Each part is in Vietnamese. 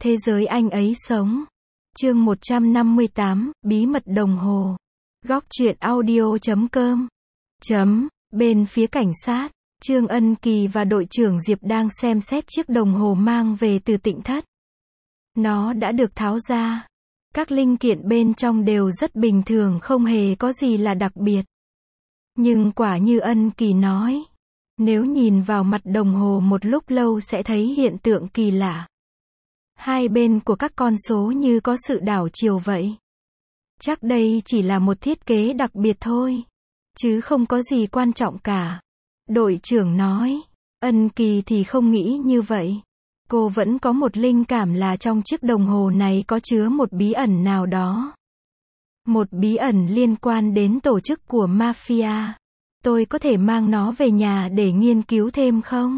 Thế giới anh ấy sống. Chương 158, Bí mật đồng hồ. Góc truyện audio.com. Bên phía cảnh sát, Trương Ân Kỳ và đội trưởng Diệp đang xem xét chiếc đồng hồ mang về từ Tịnh Thất. Nó đã được tháo ra. Các linh kiện bên trong đều rất bình thường, không hề có gì là đặc biệt. Nhưng quả như Ân Kỳ nói, nếu nhìn vào mặt đồng hồ một lúc lâu sẽ thấy hiện tượng kỳ lạ. Hai bên của các con số như có sự đảo chiều vậy. Chắc đây chỉ là một thiết kế đặc biệt thôi, chứ không có gì quan trọng cả. Đội trưởng nói. Ân Kỳ thì không nghĩ như vậy. Cô vẫn có một linh cảm là trong chiếc đồng hồ này có chứa một bí ẩn nào đó. Một bí ẩn liên quan đến tổ chức của mafia. Tôi có thể mang nó về nhà để nghiên cứu thêm không?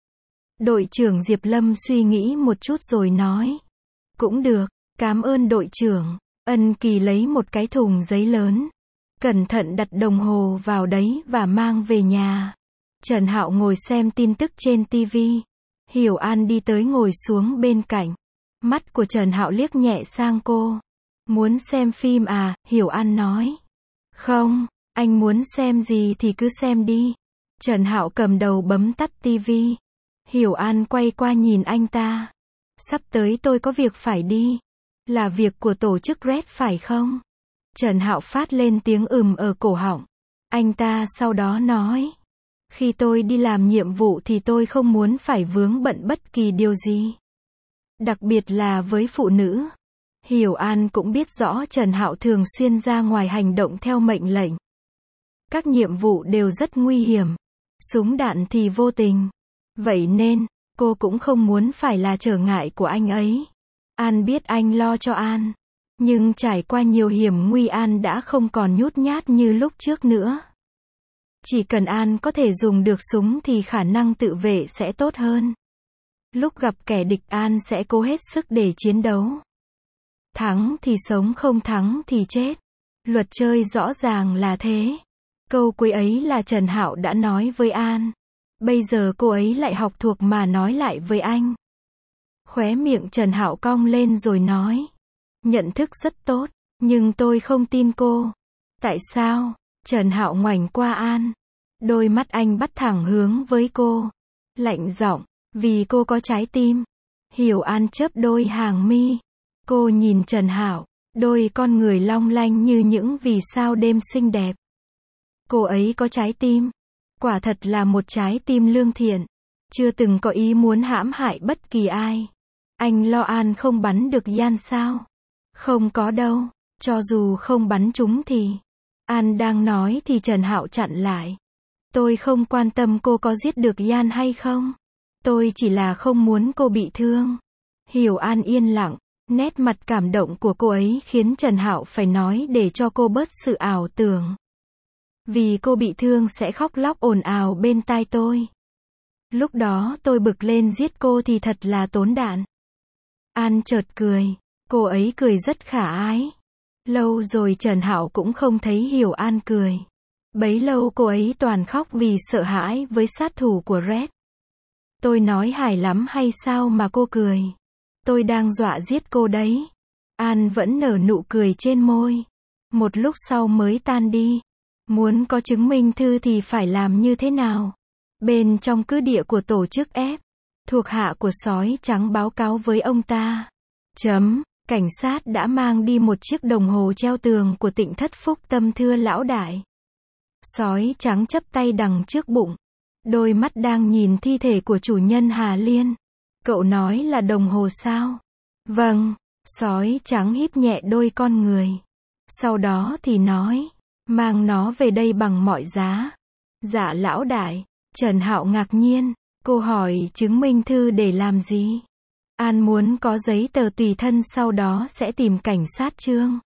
Đội trưởng Diệp Lâm suy nghĩ một chút rồi nói. Cũng được, cảm ơn đội trưởng. Ân Kỳ lấy một cái thùng giấy lớn, cẩn thận đặt đồng hồ vào đấy và mang về nhà. Trần Hạo ngồi xem tin tức trên TV. Hiểu An đi tới ngồi xuống bên cạnh. Mắt của Trần Hạo liếc nhẹ sang cô. Muốn xem phim à? Hiểu An nói. Không, anh muốn xem gì thì cứ xem đi. Trần Hạo cầm đầu bấm tắt TV. Hiểu An quay qua nhìn anh ta. Sắp tới tôi có việc phải đi. Là việc của tổ chức Red phải không? Trần Hạo phát lên tiếng ở cổ họng. Anh ta sau đó nói. Khi tôi đi làm nhiệm vụ thì tôi không muốn phải vướng bận bất kỳ điều gì. Đặc biệt là với phụ nữ. Hiểu An cũng biết rõ Trần Hạo thường xuyên ra ngoài hành động theo mệnh lệnh. Các nhiệm vụ đều rất nguy hiểm. Súng đạn thì vô tình. Vậy nên, cô cũng không muốn phải là trở ngại của anh ấy. An biết anh lo cho An. Nhưng trải qua nhiều hiểm nguy, An đã không còn nhút nhát như lúc trước nữa. Chỉ cần An có thể dùng được súng thì khả năng tự vệ sẽ tốt hơn. Lúc gặp kẻ địch An sẽ cố hết sức để chiến đấu. Thắng thì sống, không thắng thì chết. Luật chơi rõ ràng là thế. Câu cuối ấy là Trần Hạo đã nói với An. Bây giờ cô ấy lại học thuộc mà nói lại với anh. Khóe miệng Trần Hạo cong lên rồi nói. Nhận thức rất tốt, nhưng tôi không tin cô. Tại sao? Trần Hạo ngoảnh qua An. Đôi mắt anh bắt thẳng hướng với cô. Lạnh giọng, vì cô có trái tim. Hiểu An chớp đôi hàng mi. Cô nhìn Trần Hạo, đôi con người long lanh như những vì sao đêm xinh đẹp. Cô ấy có trái tim. Quả thật là một trái tim lương thiện. Chưa từng có ý muốn hãm hại bất kỳ ai. Anh lo An không bắn được Yan sao? Không có đâu. Cho dù không bắn chúng thì... An đang nói thì Trần Hạo chặn lại. Tôi không quan tâm cô có giết được Yan hay không. Tôi chỉ là không muốn cô bị thương. Hiểu An yên lặng. Nét mặt cảm động của cô ấy khiến Trần Hạo phải nói để cho cô bớt sự ảo tưởng. Vì cô bị thương sẽ khóc lóc ồn ào bên tai tôi. Lúc đó tôi bực lên giết cô thì thật là tốn đạn. An chợt cười. Cô ấy cười rất khả ái. Lâu rồi Trần Hạo cũng không thấy Hiểu An cười. Bấy lâu cô ấy toàn khóc vì sợ hãi với sát thủ của Red. Tôi nói hài lắm hay sao mà cô cười? Tôi đang dọa giết cô đấy. An vẫn nở nụ cười trên môi. Một lúc sau mới tan đi. Muốn có chứng minh thư thì phải làm như thế nào? Bên trong cứ địa của tổ chức F, thuộc hạ của sói trắng báo cáo với ông ta. Cảnh sát đã mang đi một chiếc đồng hồ treo tường của Tịnh Thất Phúc Tâm, thưa lão đại. Sói trắng chắp tay đằng trước bụng. Đôi mắt đang nhìn thi thể của chủ nhân Hà Liên. Cậu nói là đồng hồ sao? Vâng. Sói trắng híp nhẹ đôi con người. Sau đó thì nói. Mang nó về đây bằng mọi giá. Dạ lão đại. Trần Hạo ngạc nhiên. Cô hỏi chứng minh thư để làm gì? An muốn có giấy tờ tùy thân, sau đó sẽ tìm cảnh sát Trương.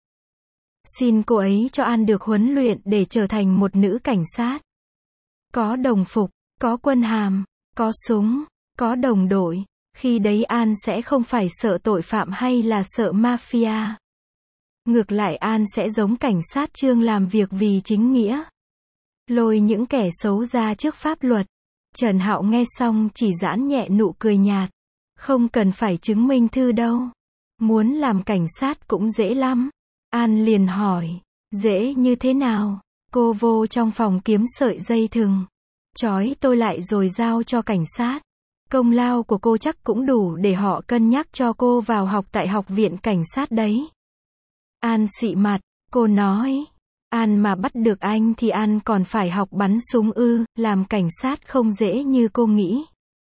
Xin cô ấy cho An được huấn luyện để trở thành một nữ cảnh sát. Có đồng phục, có quân hàm, có súng, có đồng đội. Khi đấy An sẽ không phải sợ tội phạm hay là sợ mafia. Ngược lại An sẽ giống cảnh sát Trương, làm việc vì chính nghĩa. Lôi những kẻ xấu ra trước pháp luật. Trần Hạo nghe xong chỉ giãn nhẹ nụ cười nhạt. Không cần phải chứng minh thư đâu. Muốn làm cảnh sát cũng dễ lắm. An liền hỏi. Dễ như thế nào? Cô vô trong phòng kiếm sợi dây thừng. Trói tôi lại rồi giao cho cảnh sát. Công lao của cô chắc cũng đủ để họ cân nhắc cho cô vào học tại học viện cảnh sát đấy. An xị mặt. Cô nói. An mà bắt được anh thì An còn phải học bắn súng ư? Làm cảnh sát không dễ như cô nghĩ.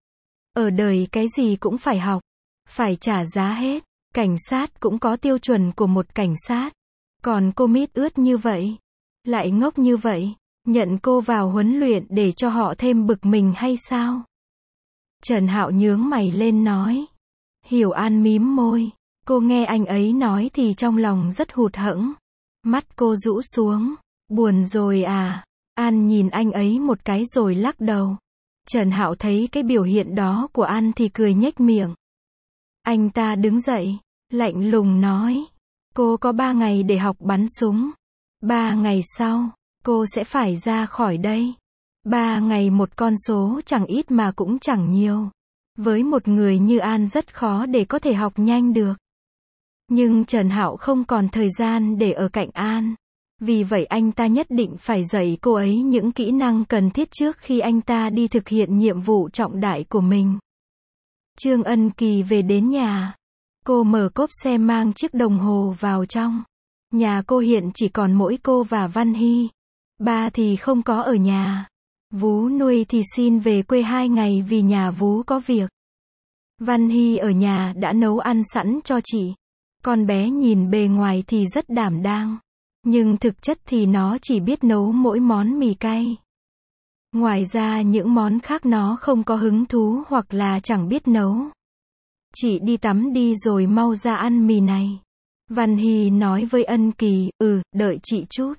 Ở đời cái gì cũng phải học. Phải trả giá hết. Cảnh sát cũng có tiêu chuẩn của một cảnh sát. Còn cô mít ướt như vậy, lại ngốc như vậy, nhận cô vào huấn luyện để cho họ thêm bực mình hay sao? Trần Hạo nhướng mày lên nói. Hiểu An mím môi. Cô nghe anh ấy nói thì trong lòng rất hụt hẫng. Mắt cô rũ xuống. Buồn rồi à? An nhìn anh ấy một cái rồi lắc đầu. Trần Hạo thấy cái biểu hiện đó của An thì cười nhếch miệng. Anh ta đứng dậy, lạnh lùng nói. Cô có 3 ngày để học bắn súng. 3 ngày sau, cô sẽ phải ra khỏi đây. 3 ngày một con số chẳng ít mà cũng chẳng nhiều. Với một người như An rất khó để có thể học nhanh được. Nhưng Trần Hạo không còn thời gian để ở cạnh An. Vì vậy anh ta nhất định phải dạy cô ấy những kỹ năng cần thiết trước khi anh ta đi thực hiện nhiệm vụ trọng đại của mình. Trương Ân Kỳ về đến nhà. Cô mở cốp xe mang chiếc đồng hồ vào trong. Nhà cô hiện chỉ còn mỗi cô và Văn Hy. Ba thì không có ở nhà. Vú nuôi thì xin về quê 2 ngày vì nhà vú có việc. Văn Hy ở nhà đã nấu ăn sẵn cho chị. Con bé nhìn bề ngoài thì rất đảm đang. Nhưng thực chất thì nó chỉ biết nấu mỗi món mì cay. Ngoài ra những món khác nó không có hứng thú hoặc là chẳng biết nấu. Chị đi tắm đi rồi mau ra ăn mì này. Văn Hy nói với Ân Kỳ, đợi chị chút.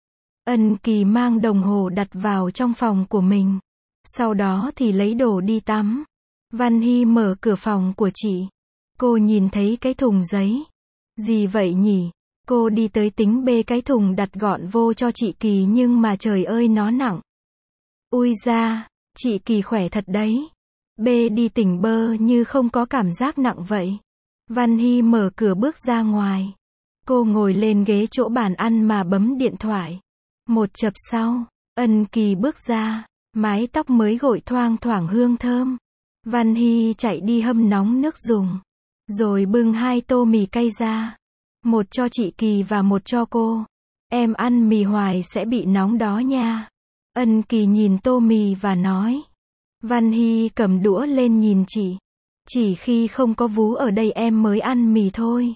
Ân Kỳ mang đồng hồ đặt vào trong phòng của mình. Sau đó thì lấy đồ đi tắm. Văn Hy mở cửa phòng của chị. Cô nhìn thấy cái thùng giấy. Gì vậy nhỉ? Cô đi tới tính bê cái thùng đặt gọn vô cho chị Kỳ nhưng mà trời ơi nó nặng. Ui da, chị Kỳ khỏe thật đấy. Bê đi tỉnh bơ như không có cảm giác nặng vậy. Văn Hy mở cửa bước ra ngoài. Cô ngồi lên ghế chỗ bàn ăn mà bấm điện thoại. Một chập sau, Ân Kỳ bước ra, mái tóc mới gội thoang thoảng hương thơm. Văn Hy chạy đi hâm nóng nước dùng. Rồi bưng 2 tô mì cay ra. Một cho chị Kỳ và một cho cô. Em ăn mì hoài sẽ bị nóng đó nha. Ân Kỳ nhìn tô mì và nói. Văn Hy cầm đũa lên nhìn chị. Chỉ khi không có vú ở đây em mới ăn mì thôi.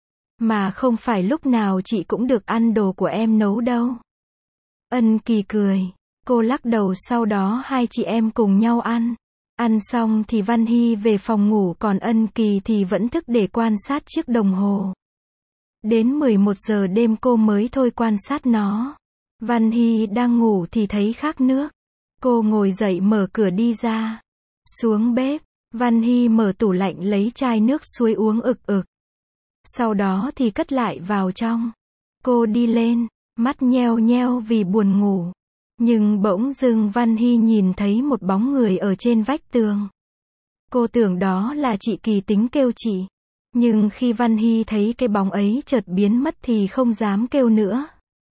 Mà không phải lúc nào chị cũng được ăn đồ của em nấu đâu. Ân Kỳ cười. Cô lắc đầu sau đó hai chị em cùng nhau ăn. Ăn xong thì Văn Hy về phòng ngủ còn Ân Kỳ thì vẫn thức để quan sát chiếc đồng hồ. Đến 11 giờ đêm cô mới thôi quan sát nó. Văn Hy đang ngủ thì thấy khát nước. Cô ngồi dậy mở cửa đi ra. Xuống bếp, Văn Hy mở tủ lạnh lấy chai nước suối uống ực ực. Sau đó thì cất lại vào trong. Cô đi lên, mắt nheo nheo vì buồn ngủ. Nhưng bỗng dưng Văn Hy nhìn thấy một bóng người ở trên vách tường. Cô tưởng đó là chị Kỳ tính kêu chị. Nhưng khi Văn Hy thấy cái bóng ấy chợt biến mất thì không dám kêu nữa.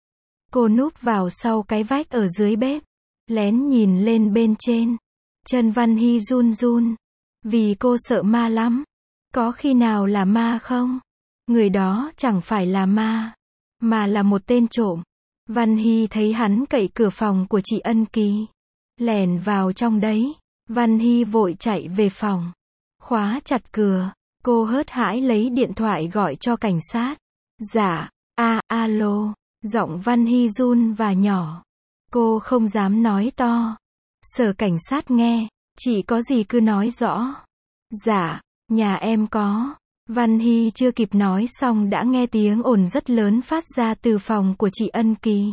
Cô núp vào sau cái vách ở dưới bếp. Lén nhìn lên bên trên. Chân Văn Hy run run. Vì cô sợ ma lắm. Có khi nào là ma không? Người đó chẳng phải là ma. Mà là một tên trộm. Văn Hy thấy hắn cậy cửa phòng của chị Ân Kỳ. Lẻn vào trong đấy. Văn Hy vội chạy về phòng. Khóa chặt cửa. Cô hớt hãi lấy điện thoại gọi cho cảnh sát. Dạ, alo. Giọng Văn Hy run và nhỏ. Cô không dám nói to. Sợ cảnh sát nghe. Chị có gì cứ nói rõ. Dạ, nhà em có. Văn Hy chưa kịp nói xong đã nghe tiếng ồn rất lớn phát ra từ phòng của chị Ân Kỳ.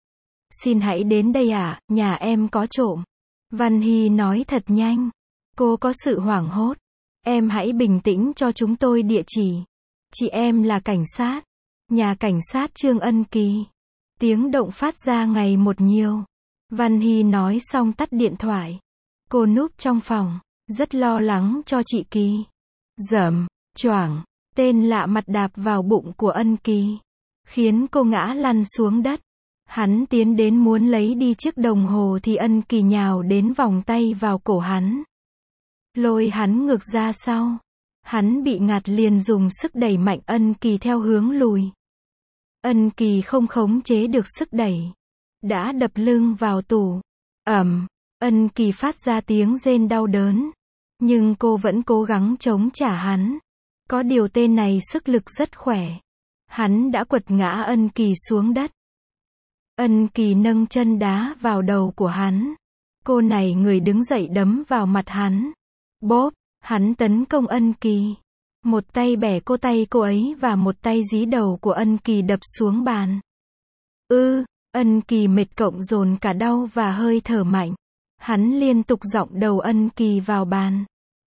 Xin hãy đến đây ạ, nhà em có trộm. Văn Hy nói thật nhanh. Cô có sự hoảng hốt. Em hãy bình tĩnh cho chúng tôi địa chỉ. Chị em là cảnh sát. Nhà cảnh sát Trương Ân Kỳ. Tiếng động phát ra ngày một nhiều. Văn Hy nói xong tắt điện thoại. Cô núp trong phòng. rất lo lắng cho chị Kỳ. Dầm, choảng, tên lạ mặt đạp vào bụng của Ân Kỳ, khiến cô ngã lăn xuống đất. Hắn tiến đến muốn lấy đi chiếc đồng hồ thì Ân Kỳ nhào đến vòng tay vào cổ hắn, lôi hắn ngược ra sau. Hắn bị ngạt liền dùng sức đẩy mạnh Ân Kỳ theo hướng lùi. Ân Kỳ không khống chế được sức đẩy, đã đập lưng vào tủ. Ân Kỳ phát ra tiếng rên đau đớn, nhưng cô vẫn cố gắng chống trả hắn. Có điều tên này sức lực rất khỏe. Hắn đã quật ngã Ân Kỳ xuống đất. Ân Kỳ nâng chân đá vào đầu của hắn. Cô này người đứng dậy đấm vào mặt hắn. Bốp, hắn tấn công Ân Kỳ. Một tay bẻ tay cô ấy và một tay dí đầu của Ân Kỳ đập xuống bàn. Ân Kỳ mệt cộng dồn cả đau và hơi thở mạnh. Hắn liên tục giọng đầu Ân Kỳ vào bàn.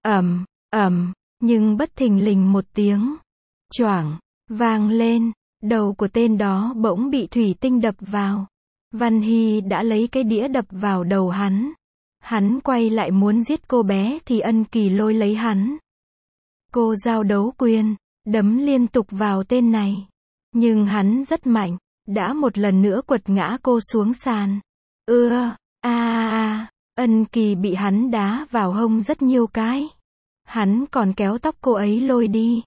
Nhưng bất thình lình một tiếng choảng vang lên, đầu của tên đó bỗng bị thủy tinh đập vào. Văn Hy đã lấy cái đĩa đập vào đầu hắn. Hắn quay lại muốn giết cô bé thì Ân Kỳ lôi lấy hắn. Cô giao đấu quyền, đấm liên tục vào tên này. Nhưng hắn rất mạnh, đã một lần nữa quật ngã cô xuống sàn. Ân Kỳ bị hắn đá vào hông rất nhiều cái. Hắn còn kéo tóc cô ấy lôi đi.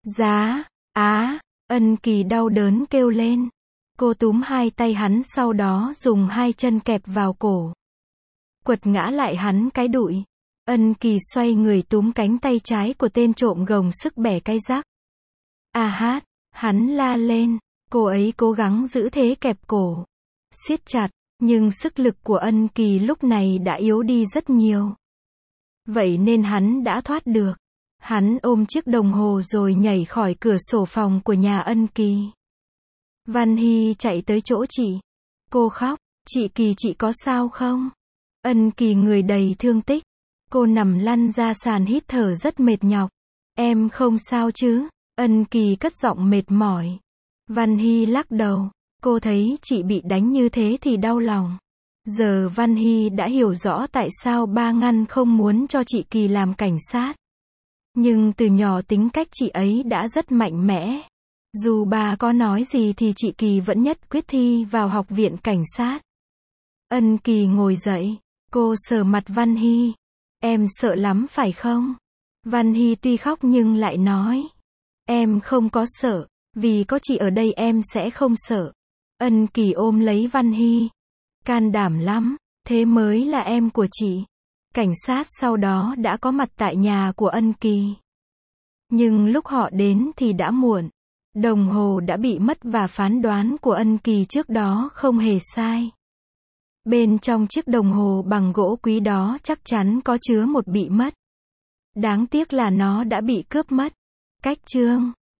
Ân Kỳ đau đớn kêu lên. Cô túm hai tay hắn sau đó dùng hai chân kẹp vào cổ, quật ngã lại hắn cái đụi. Ân Kỳ xoay người túm cánh tay trái của tên trộm gồng sức bẻ cái rác. Hắn la lên. Cô ấy cố gắng giữ thế kẹp cổ, siết chặt, nhưng sức lực của Ân Kỳ lúc này đã yếu đi rất nhiều. Vậy nên hắn đã thoát được. Hắn ôm chiếc đồng hồ rồi nhảy khỏi cửa sổ phòng của nhà Ân Kỳ. Văn Hy chạy tới chỗ chị. Cô khóc. Chị Kỳ, chị có sao không? Ân Kỳ người đầy thương tích. Cô nằm lăn ra sàn hít thở rất mệt nhọc. Em không sao chứ? Ân Kỳ cất giọng mệt mỏi. Văn Hy lắc đầu. Cô thấy chị bị đánh như thế thì đau lòng. Giờ Văn Hy đã hiểu rõ tại sao ba Ngăn không muốn cho chị Kỳ làm cảnh sát. Nhưng từ nhỏ tính cách chị ấy đã rất mạnh mẽ. Dù bà có nói gì thì chị Kỳ vẫn nhất quyết thi vào học viện cảnh sát. Ân Kỳ ngồi dậy. Cô sờ mặt Văn Hy. Em sợ lắm phải không? Văn Hy tuy khóc nhưng lại nói. Em không có sợ. Vì có chị ở đây em sẽ không sợ. Ân Kỳ ôm lấy Văn Hy. Can đảm lắm. Thế mới là em của chị. Cảnh sát sau đó đã có mặt tại nhà của Ân Kỳ. Nhưng lúc họ đến thì đã muộn. Đồng hồ đã bị mất và phán đoán của Ân Kỳ trước đó không hề sai. Bên trong chiếc đồng hồ bằng gỗ quý đó chắc chắn có chứa một bị mất. Đáng tiếc là nó đã bị cướp mất. Cách chương